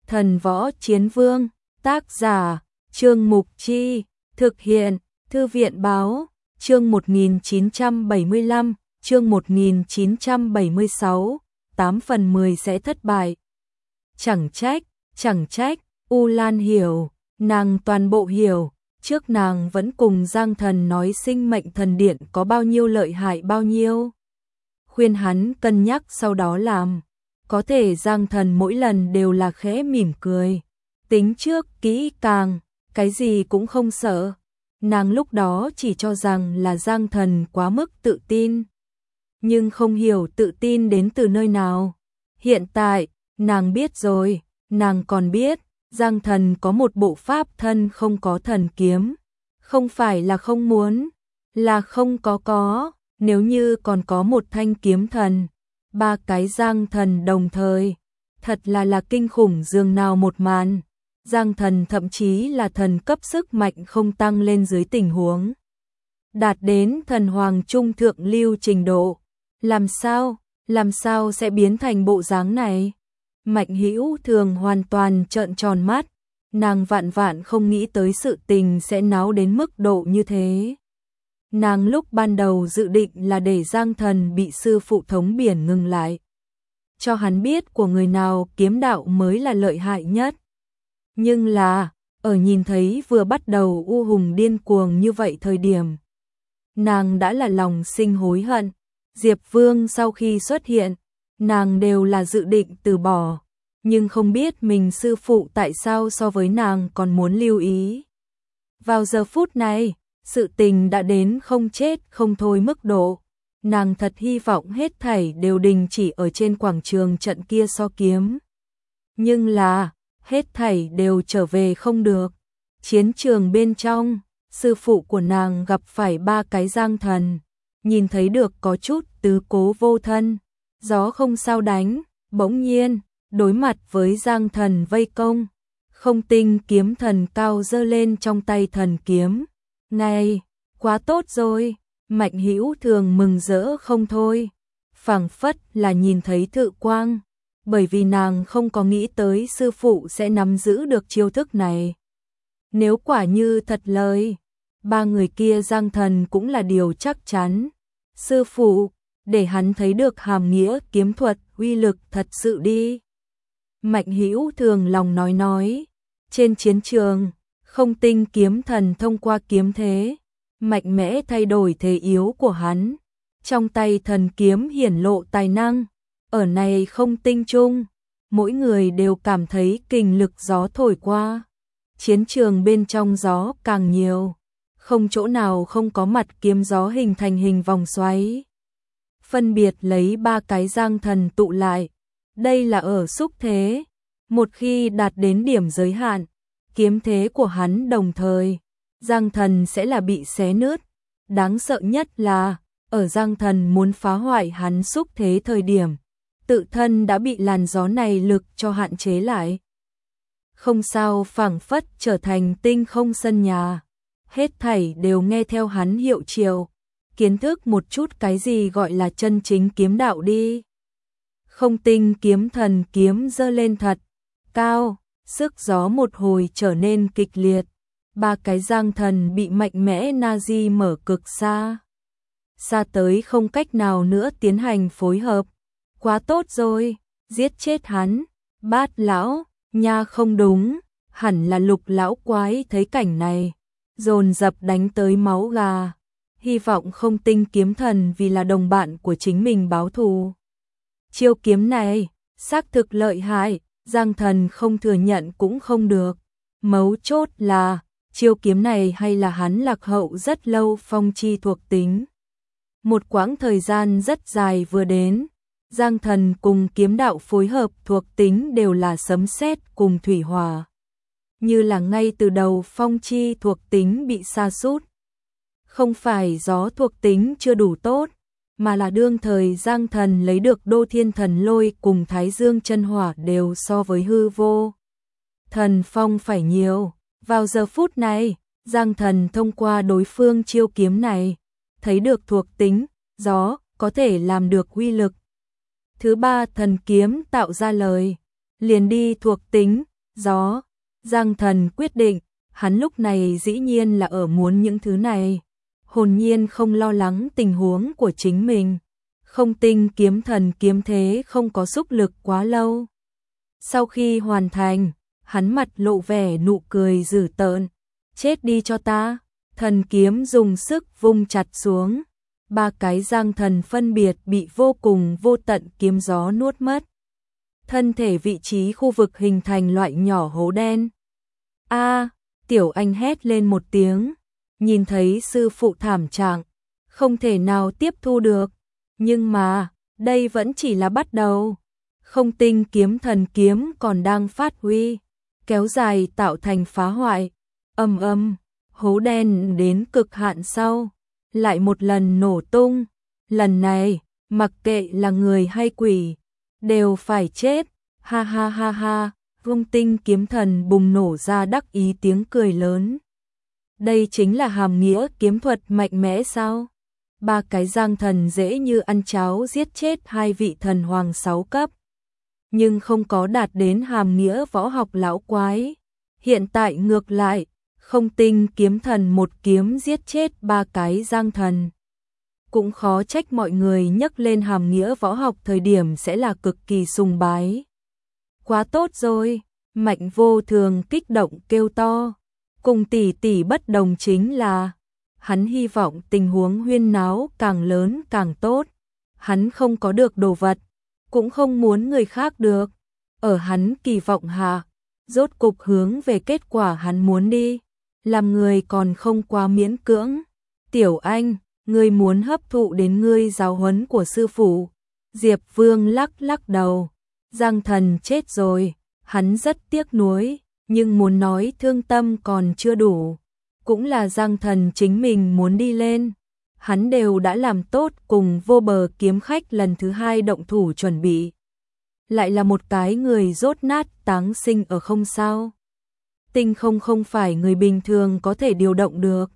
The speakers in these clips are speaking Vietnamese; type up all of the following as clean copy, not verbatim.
Thần Võ Chiến Vương, tác giả, Trương Mục Chi, thực hiện, Thư viện Báo, chương 1975, chương 1976, 8 phần 10 sẽ thất bại. Chẳng trách, U Lan hiểu, nàng toàn bộ hiểu, trước nàng vẫn cùng Giang Thần nói sinh mệnh thần điện có bao nhiêu lợi hại bao nhiêu. Khuyên hắn cân nhắc sau đó làm. Có thể Giang Thần mỗi lần đều là khẽ mỉm cười, tính trước kỹ càng, cái gì cũng không sợ. Nàng lúc đó chỉ cho rằng là Giang Thần quá mức tự tin, nhưng không hiểu tự tin đến từ nơi nào. Hiện tại, nàng biết rồi, nàng còn biết, Giang Thần có một bộ pháp thân không có thần kiếm. Không phải là không muốn, là không có, nếu như còn có một thanh kiếm thần. 3 cái Giang Thần đồng thời, thật là kinh khủng dường nào một màn. Giang Thần thậm chí là thần cấp sức mạnh không tăng lên dưới tình huống đạt đến thần hoàng trung thượng lưu trình độ. Làm sao sẽ biến thành bộ dáng này? Mạnh Hữu Thường hoàn toàn trợn tròn mắt, nàng vạn không nghĩ tới sự tình sẽ náo đến mức độ như thế. Nàng lúc ban đầu dự định là để Giang Thần bị sư phụ thống biển ngừng lại, cho hắn biết của người nào kiếm đạo mới là lợi hại nhất. Nhưng là, ở nhìn thấy vừa bắt đầu U Hùng điên cuồng như vậy thời điểm, nàng đã là lòng sinh hối hận. Diệp Vương sau khi xuất hiện, nàng đều là dự định từ bỏ, nhưng không biết mình sư phụ tại sao so với nàng còn muốn lưu ý. Vào giờ phút này, sự tình đã đến không chết không thôi mức độ, nàng thật hy vọng hết thảy đều đình chỉ ở trên quảng trường trận kia so kiếm. Nhưng là, hết thảy đều trở về không được. Chiến trường bên trong, sư phụ của nàng gặp phải 3 cái Giang Thần, nhìn thấy được có chút tứ cố vô thân, gió không sao đánh, bỗng nhiên, đối mặt với Giang Thần vây công. Không Tinh kiếm thần cao giơ lên trong tay thần kiếm. Này, quá tốt rồi, Mạnh Hữu Thường mừng rỡ không thôi, phảng phất là nhìn thấy thự quang, bởi vì nàng không có nghĩ tới sư phụ sẽ nắm giữ được chiêu thức này. Nếu quả như thật lời, 3 người kia Giang Thần cũng là điều chắc chắn. Sư phụ, để hắn thấy được hàm nghĩa kiếm thuật uy lực thật sự đi. Mạnh Hữu Thường lòng nói, trên chiến trường, Không Tinh kiếm thần thông qua kiếm thế, mạnh mẽ thay đổi thế yếu của hắn. Trong tay thần kiếm hiển lộ tài năng, ở này Không Tinh chung, mỗi người đều cảm thấy kình lực gió thổi qua. Chiến trường bên trong gió càng nhiều, không chỗ nào không có mặt kiếm gió hình thành hình vòng xoáy. Phân biệt lấy 3 cái Giang Thần tụ lại, đây là ở xúc thế. Một khi đạt đến điểm giới hạn, kiếm thế của hắn đồng thời, Giang Thần sẽ là bị xé nứt. Đáng sợ nhất là, ở Giang Thần muốn phá hoại hắn xúc thế thời điểm, tự thân đã bị làn gió này lực cho hạn chế lại. Không sao, phảng phất trở thành tinh không sân nhà, hết thảy đều nghe theo hắn hiệu triệu, kiến thức một chút cái gì gọi là chân chính kiếm đạo đi. Không Tinh kiếm thần kiếm giơ lên thật cao, sức gió một hồi trở nên kịch liệt. 3 cái Giang Thần bị mạnh mẽ Nazi mở cực xa tới không cách nào nữa tiến hành phối hợp. Quá tốt rồi, giết chết hắn. Bát lão, nha không đúng, hẳn là Lục lão quái thấy cảnh này, dồn dập đánh tới máu gà, hy vọng Không Tinh kiếm thần vì là đồng bạn của chính mình báo thù. Chiêu kiếm này, xác thực lợi hại, Giang Thần không thừa nhận cũng không được. Mấu chốt là, chiêu kiếm này hay là hắn lạc hậu rất lâu phong chi thuộc tính. Một quãng thời gian rất dài vừa đến, Giang Thần cùng kiếm đạo phối hợp thuộc tính đều là sấm sét cùng thủy hỏa. Như là ngay từ đầu phong chi thuộc tính bị sa sút. Không phải gió thuộc tính chưa đủ tốt, mà là đương thời Giang Thần lấy được Đô Thiên Thần Lôi cùng Thái Dương Chân Hỏa đều so với hư vô Thần Phong phải nhiều. Vào giờ phút này, Giang Thần thông qua đối phương chiêu kiếm này, thấy được thuộc tính gió có thể làm được uy lực. Thứ 3 thần kiếm tạo ra lời, liền đi thuộc tính, gió. Giang Thần quyết định, hắn lúc này dĩ nhiên là ở muốn những thứ này, hồn nhiên không lo lắng tình huống của chính mình. Không Tinh kiếm thần kiếm thế không có xúc lực quá lâu. Sau khi hoàn thành, hắn mặt lộ vẻ nụ cười dữ tợn, chết đi cho ta. Thần kiếm dùng sức vung chặt xuống, ba cái Giang Thần phân biệt bị vô cùng vô tận kiếm gió nuốt mất. Thân thể vị trí khu vực hình thành loại nhỏ hố đen. A, Tiểu Anh hét lên một tiếng, nhìn thấy sư phụ thảm trạng, không thể nào tiếp thu được, nhưng mà, đây vẫn chỉ là bắt đầu. Không Tinh kiếm thần kiếm còn đang phát huy, kéo dài tạo thành phá hoại. Ầm ầm, hố đen đến cực hạn sau, lại một lần nổ tung. Lần này, mặc kệ là người hay quỷ, đều phải chết. Ha ha ha ha, Không Tinh kiếm thần bùng nổ ra đắc ý tiếng cười lớn. Đây chính là hàm nghĩa kiếm thuật mạnh mẽ sao? Ba cái Giang Thần dễ như ăn cháo giết chết hai vị thần hoàng 6 cấp, nhưng không có đạt đến hàm nghĩa võ học lão quái. Hiện tại ngược lại, Không Tinh kiếm thần một kiếm giết chết ba cái Giang Thần. Cũng khó trách mọi người nhắc lên hàm nghĩa võ học thời điểm sẽ là cực kỳ sùng bái. Quá tốt rồi, Mạnh Vô Thường kích động kêu to. Cùng tỷ tỷ bất đồng chính là, hắn hy vọng tình huống huyên náo càng lớn càng tốt. Hắn không có được đồ vật, cũng không muốn người khác được. Ở hắn kỳ vọng hạ, rốt cục hướng về kết quả hắn muốn đi. Làm người còn không quá miễn cưỡng. Tiểu Anh, ngươi muốn hấp thụ đến ngươi giáo huấn của sư phụ. Diệp Vương lắc lắc đầu. Giang Thần chết rồi, hắn rất tiếc nuối, nhưng muốn nói thương tâm còn chưa đủ. Cũng là Giang Thần chính mình muốn đi lên. Hắn đều đã làm tốt cùng Vô Bờ kiếm khách lần thứ 2 động thủ chuẩn bị. Lại là một cái người rốt nát táng sinh ở không sao. Tinh không phải người bình thường có thể điều động được.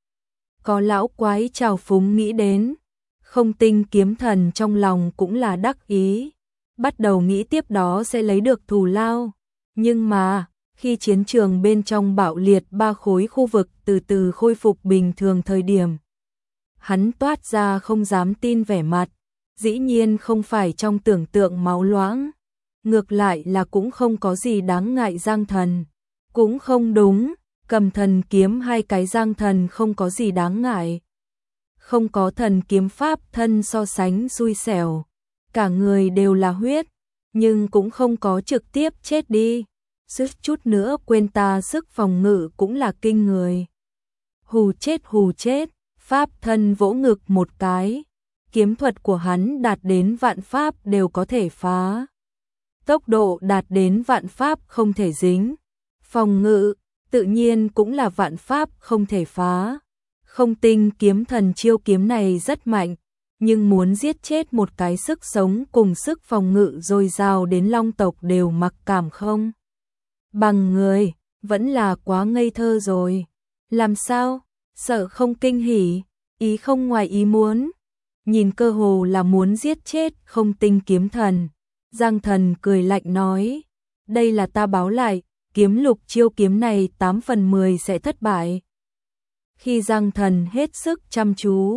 Có lão quái trào phúng nghĩ đến. Không Tinh kiếm thần trong lòng cũng là đắc ý. Bắt đầu nghĩ tiếp đó sẽ lấy được thù lao. Nhưng mà, khi chiến trường bên trong bạo liệt 3 khối khu vực từ từ khôi phục bình thường thời điểm, hắn toát ra không dám tin vẻ mặt. Dĩ nhiên không phải trong tưởng tượng máu loãng. Ngược lại là cũng không có gì đáng ngại Giang Thần. Cũng không đúng, cầm thần kiếm hai cái Giang Thần không có gì đáng ngại. Không có thần kiếm pháp thân so sánh xui xẻo. Cả người đều là huyết, nhưng cũng không có trực tiếp chết đi. Sức chút nữa quên ta sức phòng ngự cũng là kinh người. Hù chết, pháp thân vỗ ngực một cái. Kiếm thuật của hắn đạt đến vạn pháp đều có thể phá. Tốc độ đạt đến vạn pháp không thể dính. Phòng ngự, tự nhiên cũng là vạn pháp không thể phá. Không Tinh kiếm thần chiêu kiếm này rất mạnh, nhưng muốn giết chết một cái sức sống cùng sức phòng ngự dồi dào đến long tộc đều mặc cảm không bằng người, vẫn là quá ngây thơ rồi. Làm sao? Sợ không kinh hỉ, ý không ngoài ý muốn. Nhìn cơ hồ là muốn giết chết Không Tinh kiếm thần. Giang Thần cười lạnh nói, đây là ta báo lại, kiếm lục chiêu kiếm này 8 phần 10 sẽ thất bại. Khi Giang Thần hết sức chăm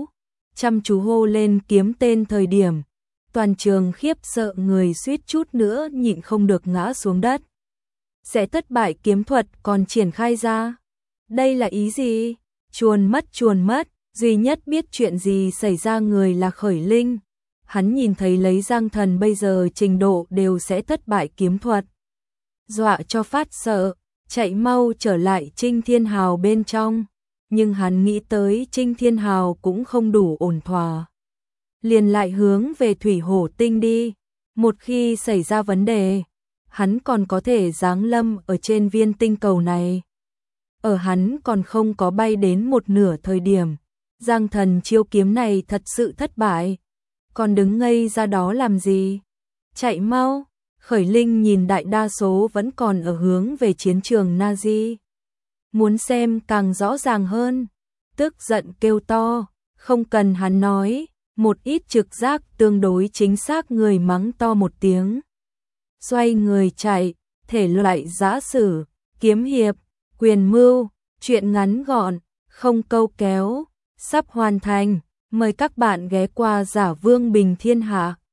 chú hô lên kiếm tên thời điểm, toàn trường khiếp sợ, người suýt chút nữa nhịn không được ngã xuống đất. Sẽ thất bại kiếm thuật còn triển khai ra. Đây là ý gì? Chuồn mất, duy nhất biết chuyện gì xảy ra người là Khởi Linh. Hắn nhìn thấy lấy Giang Thần bây giờ trình độ đều sẽ thất bại kiếm thuật. Dọa cho phát sợ, chạy mau trở lại Trinh Thiên Hào bên trong. Nhưng hắn nghĩ tới Trinh Thiên Hào cũng không đủ ổn thỏa. Liền lại hướng về Thủy Hổ Tinh đi. Một khi xảy ra vấn đề, hắn còn có thể giáng lâm ở trên viên tinh cầu này. Ở hắn còn không có bay đến một nửa thời điểm, Giang Thần chiêu kiếm này thật sự thất bại. Còn đứng ngây ra đó làm gì? Chạy mau! Khởi Linh nhìn đại đa số vẫn còn ở hướng về chiến trường Nazi. Muốn xem càng rõ ràng hơn. Tức giận kêu to, không cần hắn nói, một ít trực giác tương đối chính xác người mắng to một tiếng. Xoay người chạy, thể loại giã sử, kiếm hiệp, quyền mưu, truyện ngắn gọn, không câu kéo, sắp hoàn thành. Mời các bạn ghé qua Giả Vương Bình Thiên Hạ.